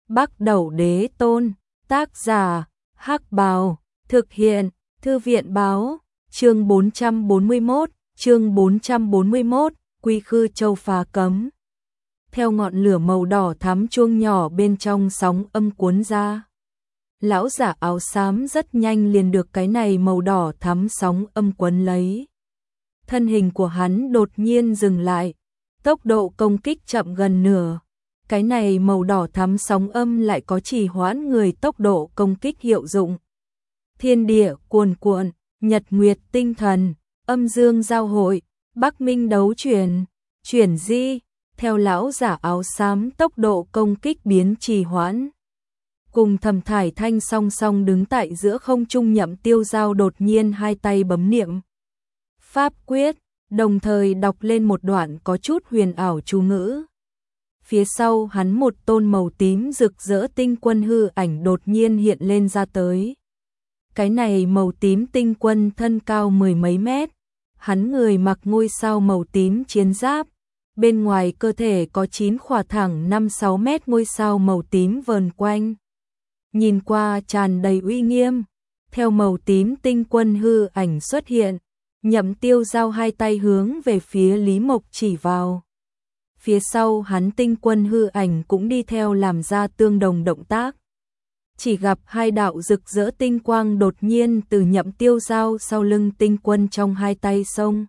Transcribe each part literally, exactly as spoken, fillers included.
Bắc Đẩu Đế Tôn, tác giả, Hắc Bào, thực hiện, Thư viện báo, chương bốn trăm bốn mươi mốt, chương bốn trăm bốn mươi mốt, Quy Khư Châu phá cấm. Theo ngọn lửa màu đỏ thắm chuông nhỏ bên trong sóng âm cuốn ra. Lão giả áo xám rất nhanh liền được cái này màu đỏ thắm sóng âm quấn lấy. Thân hình của hắn đột nhiên dừng lại, tốc độ công kích chậm gần nửa. Cái này màu đỏ thắm sóng âm lại có trì hoãn người tốc độ công kích hiệu dụng. Thiên địa cuồn cuộn, nhật nguyệt tinh thần, âm dương giao hội, bắc minh đấu chuyển, chuyển di, theo lão giả áo xám tốc độ công kích biến trì hoãn. Cùng Thẩm Thải Thanh song song đứng tại giữa không trung Nhậm Tiêu Giao đột nhiên hai tay bấm niệm pháp quyết, đồng thời đọc lên một đoạn có chút huyền ảo chú ngữ. Phía sau hắn một tôn màu tím rực rỡ tinh quân hư ảnh đột nhiên hiện lên ra tới. Cái này màu tím tinh quân thân cao mười mấy mét, hắn người mặc ngôi sao màu tím chiến giáp, bên ngoài cơ thể có chín khỏa thẳng năm sáu mét ngôi sao màu tím vờn quanh. Nhìn qua tràn đầy uy nghiêm, theo màu tím tinh quân hư ảnh xuất hiện, Nhậm Tiêu Giao hai tay hướng về phía Lý Mộc chỉ vào. Phía sau hắn tinh quân hư ảnh cũng đi theo làm ra tương đồng động tác. Chỉ gặp hai đạo rực rỡ tinh quang đột nhiên từ Nhậm Tiêu Giao sau lưng tinh quân trong hai tay xông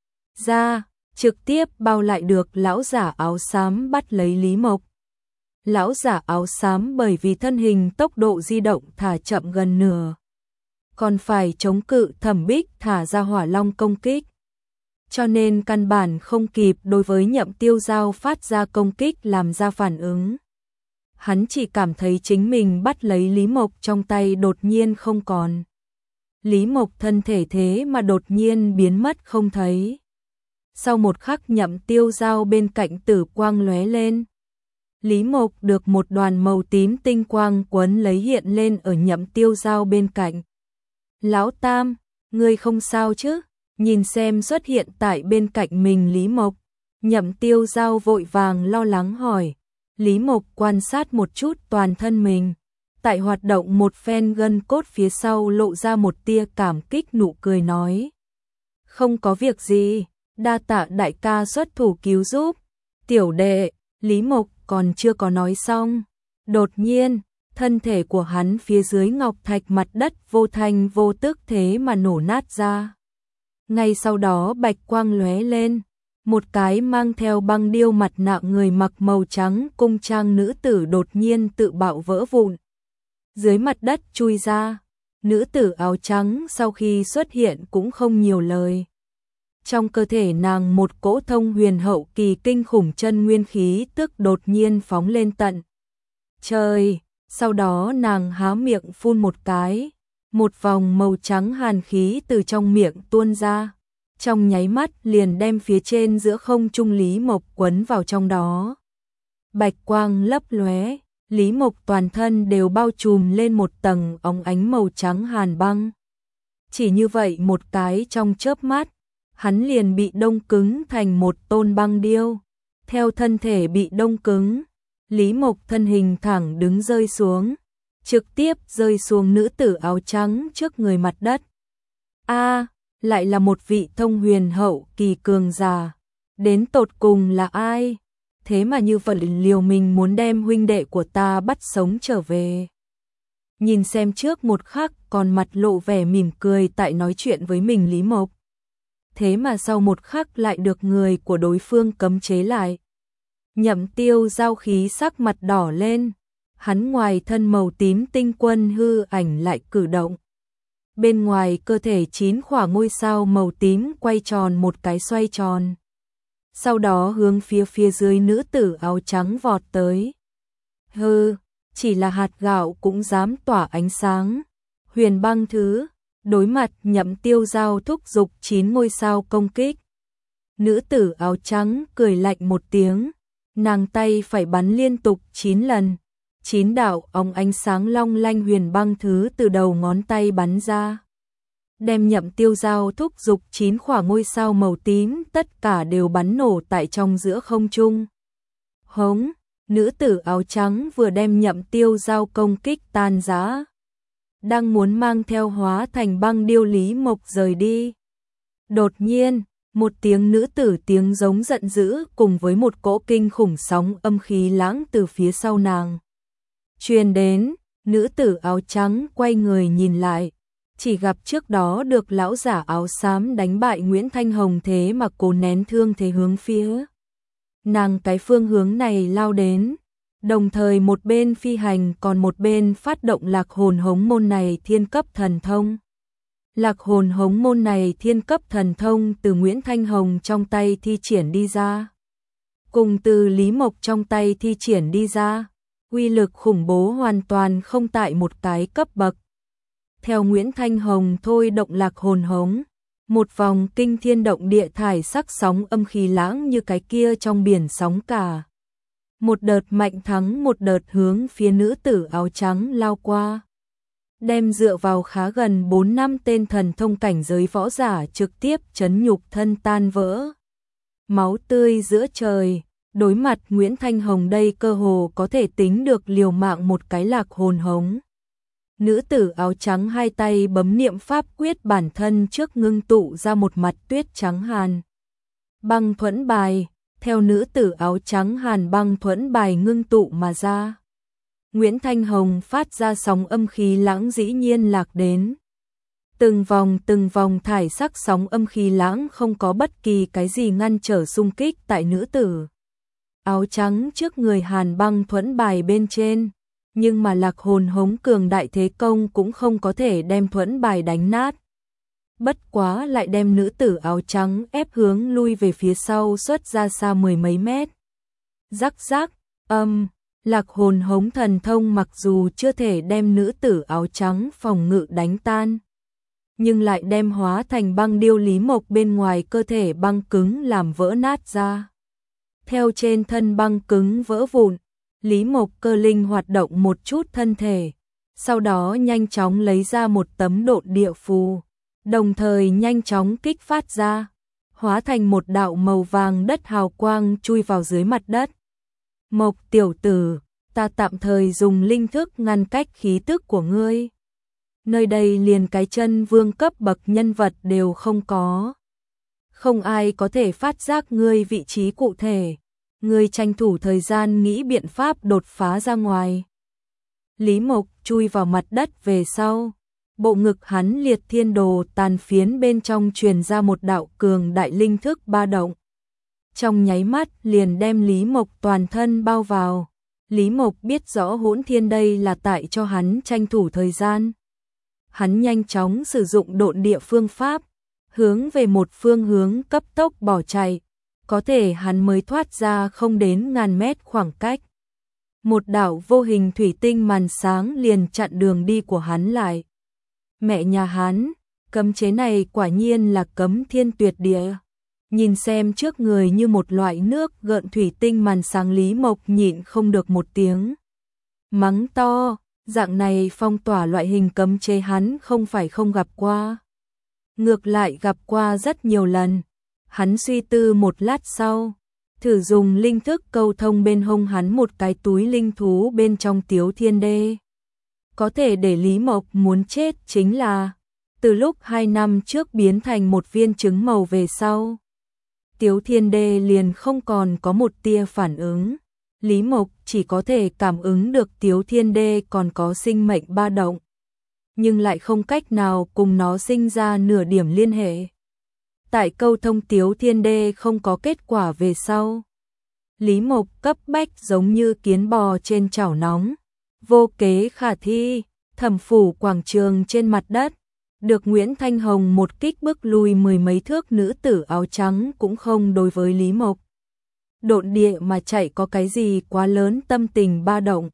ra, trực tiếp bao lại được lão giả áo xám bắt lấy Lý Mộc. Lão giả áo xám bởi vì thân hình tốc độ di động thả chậm gần nửa, còn phải chống cự Thẩm Bích thả ra hỏa long công kích. Cho nên căn bản không kịp đối với Nhậm Tiêu Giao phát ra công kích làm ra phản ứng. Hắn chỉ cảm thấy chính mình bắt lấy Lý Mộc trong tay đột nhiên không còn. Lý Mộc thân thể thế mà đột nhiên biến mất không thấy. Sau một khắc Nhậm Tiêu Giao bên cạnh tử quang lóe lên. Lý Mộc được một đoàn màu tím tinh quang quấn lấy hiện lên ở Nhậm Tiêu Giao bên cạnh. Lão Tam, ngươi không sao chứ? Nhìn xem xuất hiện tại bên cạnh mình Lý Mộc, Nhậm Tiêu Giao vội vàng lo lắng hỏi. Lý Mộc quan sát một chút toàn thân mình, tại hoạt động một phen gân cốt phía sau lộ ra một tia cảm kích nụ cười nói. Không có việc gì, đa tạ đại ca xuất thủ cứu giúp. Tiểu đệ, Lý Mộc còn chưa có nói xong. Đột nhiên, thân thể của hắn phía dưới ngọc thạch mặt đất vô thanh vô tức thế mà nổ nát ra. Ngay sau đó bạch quang lóe lên, một cái mang theo băng điêu mặt nạ người mặc màu trắng cung trang nữ tử đột nhiên tự bạo vỡ vụn. Dưới mặt đất chui ra, nữ tử áo trắng sau khi xuất hiện cũng không nhiều lời. Trong cơ thể nàng một cỗ thông huyền hậu kỳ kinh khủng chân nguyên khí tức đột nhiên phóng lên tận trời, sau đó nàng há miệng phun một cái, một vòng màu trắng hàn khí từ trong miệng tuôn ra, trong nháy mắt liền đem phía trên giữa không trung Lý Mộc quấn vào trong đó. Bạch quang lấp lóe, Lý Mộc toàn thân đều bao trùm lên một tầng óng ánh màu trắng hàn băng. Chỉ như vậy một cái trong chớp mắt, hắn liền bị đông cứng thành một tôn băng điêu. Theo thân thể bị đông cứng, Lý Mộc thân hình thẳng đứng rơi xuống, trực tiếp rơi xuống nữ tử áo trắng trước người mặt đất. A, lại là một vị thông huyền hậu kỳ cường giả. Đến tột cùng là ai? Thế mà như vậy liều mình muốn đem huynh đệ của ta bắt sống trở về. Nhìn xem trước một khắc còn mặt lộ vẻ mỉm cười tại nói chuyện với mình Lý Mộc. Thế mà sau một khắc lại được người của đối phương cấm chế lại. Nhậm Tiêu Giao khí sắc mặt đỏ lên, hắn ngoài thân màu tím tinh quân hư ảnh lại cử động. Bên ngoài cơ thể chín khỏa ngôi sao màu tím quay tròn một cái xoay tròn. Sau đó hướng phía phía dưới nữ tử áo trắng vọt tới. Hừ, chỉ là hạt gạo cũng dám tỏa ánh sáng. Huyền băng thứ, đối mặt Nhậm Tiêu Giao thúc giục chín ngôi sao công kích. Nữ tử áo trắng cười lạnh một tiếng, nàng tay phải bắn liên tục chín lần. Chín đạo óng ánh sáng long lanh huyền băng thứ từ đầu ngón tay bắn ra. Đem Nhậm Tiêu Giao thúc giục chín khỏa ngôi sao màu tím tất cả đều bắn nổ tại trong giữa không trung. Hống, nữ tử áo trắng vừa đem Nhậm Tiêu Giao công kích tan rã, đang muốn mang theo hóa thành băng điêu Lý Mộc rời đi. Đột nhiên, một tiếng nữ tử tiếng giống giận dữ cùng với một cỗ kinh khủng sóng âm khí lãng từ phía sau nàng truyền đến. Nữ tử áo trắng quay người nhìn lại, chỉ gặp trước đó được lão giả áo xám đánh bại Nguyễn Thanh Hồng, thế mà cố nén thương thế hướng phía nàng cái phương hướng này lao đến, đồng thời một bên phi hành còn một bên phát động lạc hồn hống môn này thiên cấp thần thông. Lạc hồn hống môn này thiên cấp thần thông từ Nguyễn Thanh Hồng trong tay thi triển đi ra, cùng từ Lý Mộc trong tay thi triển đi ra, uy lực khủng bố hoàn toàn không tại một cái cấp bậc. Theo Nguyễn Thanh Hồng thôi động lạc hồn hống, một vòng kinh thiên động địa thải sắc sóng âm khí lãng như cái kia trong biển sóng cả. Một đợt mạnh thắng một đợt hướng phía nữ tử áo trắng lao qua, đem dựa vào khá gần bốn năm tên thần thông cảnh giới võ giả trực tiếp chấn nhục thân tan vỡ. Máu tươi giữa trời, đối mặt Nguyễn Thanh Hồng đây cơ hồ có thể tính được liều mạng một cái lạc hồn hống. Nữ tử áo trắng hai tay bấm niệm pháp quyết, bản thân trước ngưng tụ ra một mặt tuyết trắng hàn băng thuẫn bài, theo nữ tử áo trắng hàn băng thuẫn bài ngưng tụ mà ra. Nguyễn Thanh Hồng phát ra sóng âm khí lãng dĩ nhiên lạc đến. Từng vòng từng vòng thải sắc sóng âm khí lãng không có bất kỳ cái gì ngăn trở xung kích tại nữ tử áo trắng trước người hàn băng thuẫn bài bên trên, nhưng mà lạc hồn hống cường đại thế công cũng không có thể đem thuẫn bài đánh nát. Bất quá lại đem nữ tử áo trắng ép hướng lui về phía sau xuất ra xa mười mấy mét. Rắc rắc, âm, lạc hồn hống thần thông mặc dù chưa thể đem nữ tử áo trắng phòng ngự đánh tan, nhưng lại đem hóa thành băng điêu Lý Mộc bên ngoài cơ thể băng cứng làm vỡ nát ra. Theo trên thân băng cứng vỡ vụn, Lý Mộc cơ linh hoạt động một chút thân thể, sau đó nhanh chóng lấy ra một tấm độn địa phù, đồng thời nhanh chóng kích phát ra, hóa thành một đạo màu vàng đất hào quang chui vào dưới mặt đất. Mộc tiểu tử, ta tạm thời dùng linh thức ngăn cách khí tức của ngươi. Nơi đây liền cái chân vương cấp bậc nhân vật đều không có. Không ai có thể phát giác ngươi vị trí cụ thể. Ngươi tranh thủ thời gian nghĩ biện pháp đột phá ra ngoài. Lý Mộc chui vào mặt đất về sau, bộ ngực hắn liệt thiên đồ tàn phiến bên trong truyền ra một đạo cường đại linh thức ba động. Trong nháy mắt liền đem Lý Mộc toàn thân bao vào. Lý Mộc biết rõ hỗn thiên đây là tại cho hắn tranh thủ thời gian. Hắn nhanh chóng sử dụng độn địa phương pháp, hướng về một phương hướng cấp tốc bỏ chạy. Có thể hắn mới thoát ra không đến ngàn mét khoảng cách. Một đạo vô hình thủy tinh màn sáng liền chặn đường đi của hắn lại. Mẹ nhà hắn, cấm chế này quả nhiên là cấm thiên tuyệt địa. Nhìn xem trước người như một loại nước gợn thủy tinh màn sáng, Lý Mộc nhịn không được một tiếng mắng to, dạng này phong tỏa loại hình cấm chế hắn không phải không gặp qua. Ngược lại gặp qua rất nhiều lần. Hắn suy tư một lát sau, thử dùng linh thức câu thông bên hông hắn một cái túi linh thú bên trong Tiếu Thiên Đê. Có thể để Lý Mộc muốn chết chính là, từ lúc hai năm trước biến thành một viên trứng màu về sau, Tiếu Thiên Đê liền không còn có một tia phản ứng. Lý Mộc chỉ có thể cảm ứng được Tiếu Thiên Đê còn có sinh mệnh ba động, nhưng lại không cách nào cùng nó sinh ra nửa điểm liên hệ. Tại câu thông Tiếu Thiên Đê không có kết quả về sau, Lý Mộc cấp bách giống như kiến bò trên chảo nóng, vô kế khả thi, Thẩm phủ quảng trường trên mặt đất, được Nguyễn Thanh Hồng một kích bước lùi mười mấy thước. Nữ tử áo trắng cũng không đối với Lý Mộc độn địa mà chạy có cái gì quá lớn tâm tình ba động.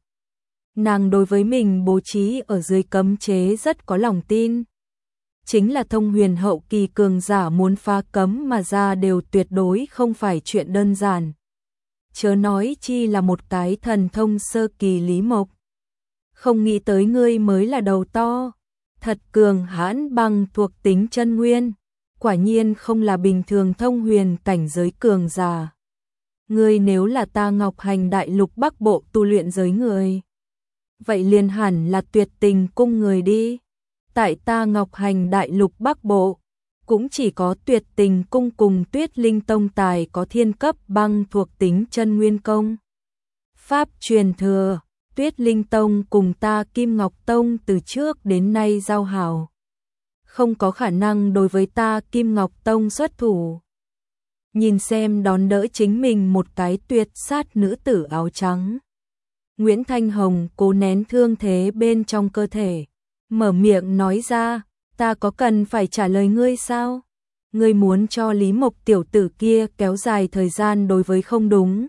Nàng đối với mình bố trí ở dưới cấm chế rất có lòng tin. Chính là thông huyền hậu kỳ cường giả muốn phá cấm mà ra đều tuyệt đối không phải chuyện đơn giản. Chớ nói chi là một cái thần thông sơ kỳ. Lý Mộc, không nghĩ tới ngươi mới là đầu to, thật cường hãn bằng thuộc tính chân nguyên, quả nhiên không là bình thường thông huyền cảnh giới cường giả. Ngươi nếu là ta Ngọc Hành Đại Lục Bắc Bộ tu luyện giới người, vậy liền hẳn là Tuyệt Tình Cung người đi. Tại ta Ngọc Hành Đại Lục Bắc Bộ, cũng chỉ có Tuyệt Tình Cung cùng Tuyết Linh Tông tài có thiên cấp băng thuộc tính chân nguyên công. Pháp truyền thừa, Tuyết Linh Tông cùng ta Kim Ngọc Tông từ trước đến nay giao hảo, không có khả năng đối với ta Kim Ngọc Tông xuất thủ. Nhìn xem đón đỡ chính mình một cái tuyệt sát nữ tử áo trắng, Nguyễn Thanh Hồng cố nén thương thế bên trong cơ thể, mở miệng nói ra, ta có cần phải trả lời ngươi sao? Ngươi muốn cho Lý Mộc tiểu tử kia kéo dài thời gian đối với không đúng.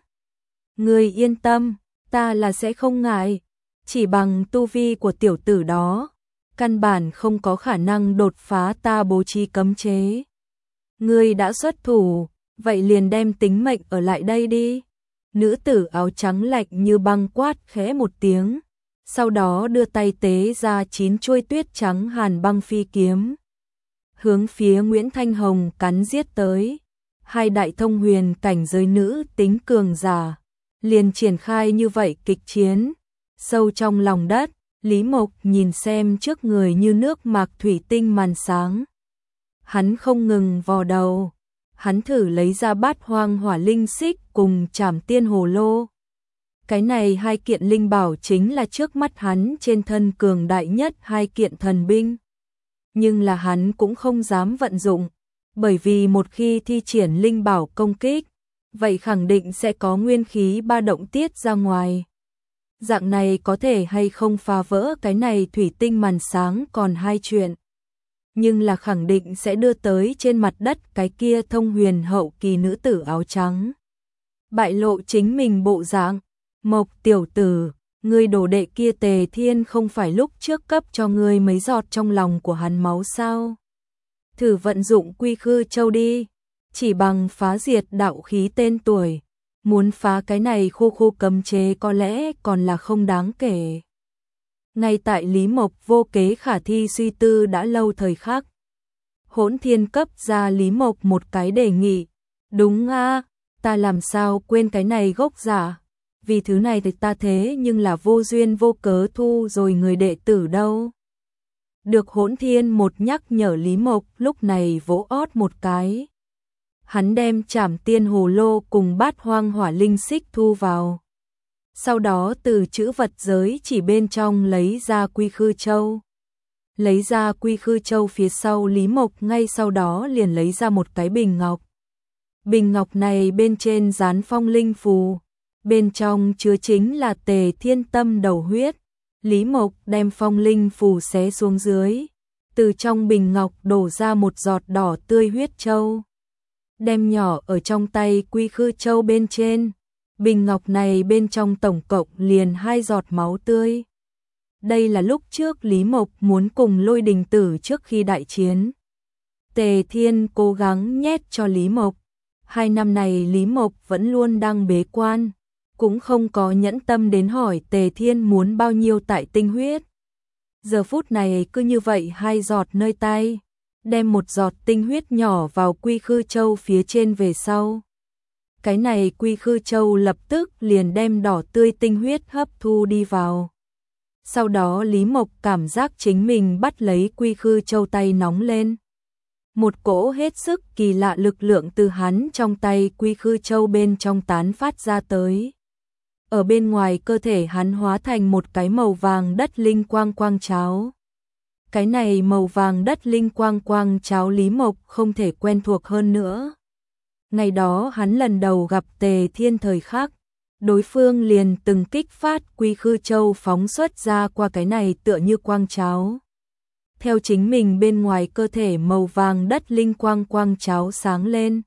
Ngươi yên tâm, ta là sẽ không ngại, chỉ bằng tu vi của tiểu tử đó, căn bản không có khả năng đột phá ta bố trí cấm chế. Ngươi đã xuất thủ, vậy liền đem tính mệnh ở lại đây đi. Nữ tử áo trắng lạnh như băng quát khẽ một tiếng, sau đó đưa tay tế ra chín chuôi tuyết trắng hàn băng phi kiếm, hướng phía Nguyễn Thanh Hồng cắn giết tới. Hai đại thông huyền cảnh giới nữ tính cường giả liền triển khai như vậy kịch chiến. Sâu trong lòng đất, Lý Mộc nhìn xem trước người như nước mạc thủy tinh màn sáng, hắn không ngừng vò đầu. Hắn thử lấy ra Bát Hoang Hỏa Linh Xích cùng Trảm Tiên Hồ Lô. Cái này hai kiện linh bảo chính là trước mắt hắn trên thân cường đại nhất hai kiện thần binh. Nhưng là hắn cũng không dám vận dụng, bởi vì một khi thi triển linh bảo công kích, vậy khẳng định sẽ có nguyên khí ba động tiết ra ngoài. Dạng này có thể hay không phá vỡ cái này thủy tinh màn sáng còn hai chuyện. Nhưng là khẳng định sẽ đưa tới trên mặt đất cái kia thông huyền hậu kỳ nữ tử áo trắng. Bại lộ chính mình bộ dạng. Mộc tiểu tử, ngươi đồ đệ kia Tề Thiên không phải lúc trước cấp cho ngươi mấy giọt trong lòng của hắn máu sao? Thử vận dụng Quy Khư Châu đi, chỉ bằng phá diệt đạo khí tên tuổi, muốn phá cái này khu khu cấm chế có lẽ còn là không đáng kể. Ngay tại Lý Mộc vô kế khả thi suy tư đã lâu thời khắc, Hỗn Thiên cấp ra Lý Mộc một cái đề nghị. Đúng a, ta làm sao quên cái này gốc giả, vì thứ này thì ta thế nhưng là vô duyên vô cớ thu rồi người đệ tử đâu. Được Hỗn Thiên một nhắc nhở, Lý Mộc lúc này vỗ ót một cái. Hắn đem Trảm Tiên Hồ Lô cùng Bát Hoang Hỏa Linh Xích thu vào. Sau đó từ chữ vật giới chỉ bên trong lấy ra Quy Khư Châu. Lấy ra Quy Khư Châu phía sau, Lý Mộc ngay sau đó liền lấy ra một cái bình ngọc. Bình ngọc này bên trên dán phong linh phù, bên trong chứa chính là Tề Thiên Tâm đầu huyết. Lý Mộc đem phong linh phù xé xuống dưới, từ trong bình ngọc đổ ra một giọt đỏ tươi huyết châu, đem nhỏ ở trong tay Quy Khư Châu bên trên. Bình ngọc này bên trong tổng cộng liền hai giọt máu tươi. Đây là lúc trước Lý Mộc muốn cùng Lôi Đình Tử trước khi đại chiến, Tề Thiên cố gắng nhét cho Lý Mộc. Hai năm này Lý Mộc vẫn luôn đang bế quan, cũng không có nhẫn tâm đến hỏi Tề Thiên muốn bao nhiêu tại tinh huyết. Giờ phút này cứ như vậy hai giọt nơi tay, đem một giọt tinh huyết nhỏ vào Quy Khư Châu phía trên về sau. Cái này Quy Khư Châu lập tức liền đem đỏ tươi tinh huyết hấp thu đi vào. Sau đó Lý Mộc cảm giác chính mình bắt lấy Quy Khư Châu tay nóng lên. Một cỗ hết sức kỳ lạ lực lượng từ hắn trong tay Quy Khư Châu bên trong tán phát ra tới. Ở bên ngoài cơ thể hắn hóa thành một cái màu vàng đất linh quang quang cháo. Cái này màu vàng đất linh quang quang cháo Lý Mộc không thể quen thuộc hơn nữa. Ngày đó hắn lần đầu gặp Tề Thiên thời khắc, đối phương liền từng kích phát Quy Khư Châu phóng xuất ra qua cái này tựa như quang cháo. Theo chính mình bên ngoài cơ thể màu vàng đất linh quang quang cháo sáng lên.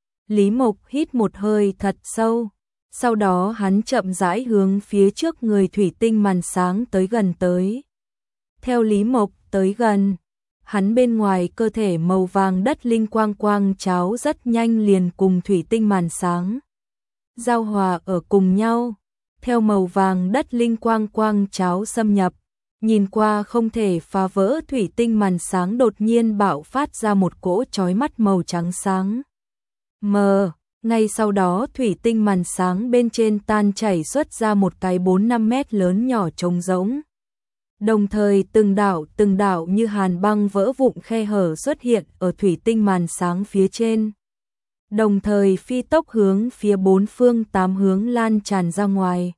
Lý Mộc hít một hơi thật sâu, sau đó hắn chậm rãi hướng phía trước người thủy tinh màn sáng tới gần tới. Theo Lý Mộc tới gần, hắn bên ngoài cơ thể màu vàng đất linh quang quang cháo rất nhanh liền cùng thủy tinh màn sáng giao hòa ở cùng nhau. Theo màu vàng đất linh quang quang cháo xâm nhập, nhìn qua không thể phá vỡ thủy tinh màn sáng đột nhiên bạo phát ra một cỗ chói mắt màu trắng sáng. Mờ, Ngay sau đó thủy tinh màn sáng bên trên tan chảy xuất ra một cái bốn năm mét lớn nhỏ trống rỗng. Đồng thời từng đạo từng đạo như hàn băng vỡ vụn khe hở xuất hiện ở thủy tinh màn sáng phía trên. Đồng thời phi tốc hướng phía bốn phương tám hướng lan tràn ra ngoài.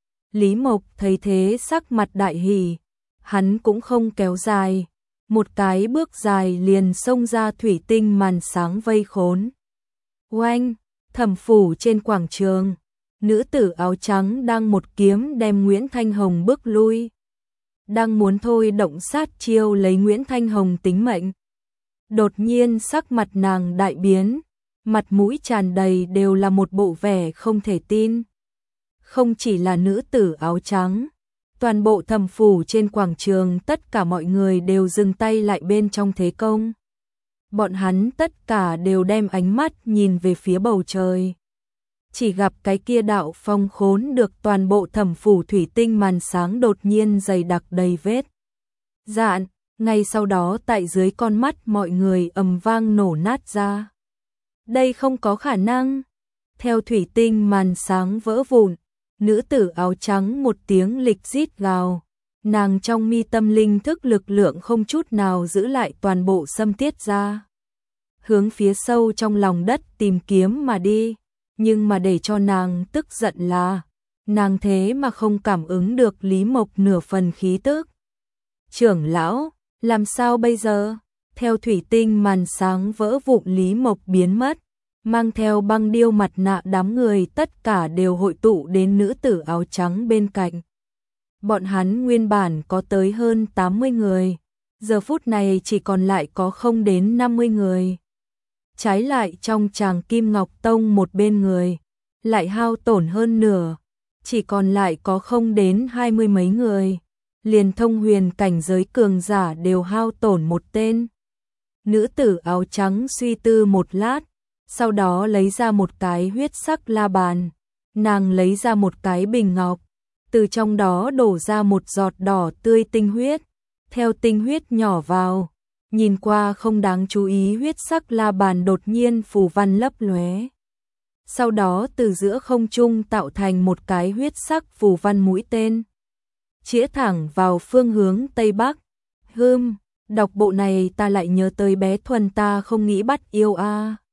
Lý Mộc thấy thế sắc mặt đại hỉ, hắn cũng không kéo dài, một cái bước dài liền xông ra thủy tinh màn sáng vây khốn. Oanh, Thẩm phủ trên quảng trường, nữ tử áo trắng đang một kiếm đem Nguyễn Thanh Hồng bước lui. Đang muốn thôi động sát chiêu lấy Nguyễn Thanh Hồng tính mệnh. Đột nhiên sắc mặt nàng đại biến, mặt mũi tràn đầy đều là một bộ vẻ không thể tin. Không chỉ là nữ tử áo trắng, toàn bộ Thẩm phủ trên quảng trường tất cả mọi người đều dừng tay lại bên trong thế công. Bọn hắn tất cả đều đem ánh mắt nhìn về phía bầu trời. Chỉ gặp cái kia đạo phong khốn được toàn bộ Thẩm phủ thủy tinh màn sáng đột nhiên dày đặc đầy vết dạn, ngay sau đó tại dưới con mắt mọi người ầm vang nổ nát ra. Đây không có khả năng. Theo thủy tinh màn sáng vỡ vụn, nữ tử áo trắng một tiếng lịch rít gào, nàng trong mi tâm linh thức lực lượng không chút nào giữ lại toàn bộ xâm tiết ra. Hướng phía sâu trong lòng đất tìm kiếm mà đi, nhưng mà để cho nàng tức giận là, nàng thế mà không cảm ứng được Lý Mộc nửa phần khí tức. Trưởng lão, làm sao bây giờ? Theo thủy tinh màn sáng vỡ vụn Lý Mộc biến mất, mang theo băng điêu mặt nạ đám người tất cả đều hội tụ đến nữ tử áo trắng bên cạnh. Bọn hắn nguyên bản có tới hơn tám mươi người, giờ phút này chỉ còn lại có không đến năm mươi người. Trái lại trong tràng Kim Ngọc Tông một bên người, lại hao tổn hơn nửa, chỉ còn lại có không đến hai mươi mấy người. Liền thông huyền cảnh giới cường giả đều hao tổn một tên. Nữ tử áo trắng suy tư một lát, sau đó lấy ra một cái huyết sắc la bàn. Nàng lấy ra một cái bình ngọc, từ trong đó đổ ra một giọt đỏ tươi tinh huyết. Theo tinh huyết nhỏ vào, nhìn qua không đáng chú ý huyết sắc la bàn đột nhiên phù văn lấp lóe. Sau đó từ giữa không trung tạo thành một cái huyết sắc phù văn mũi tên, chĩa thẳng vào phương hướng Tây Bắc. Hừm, đọc bộ này ta lại nhớ tới bé Thuần ta không nghĩ bắt yêu a. À.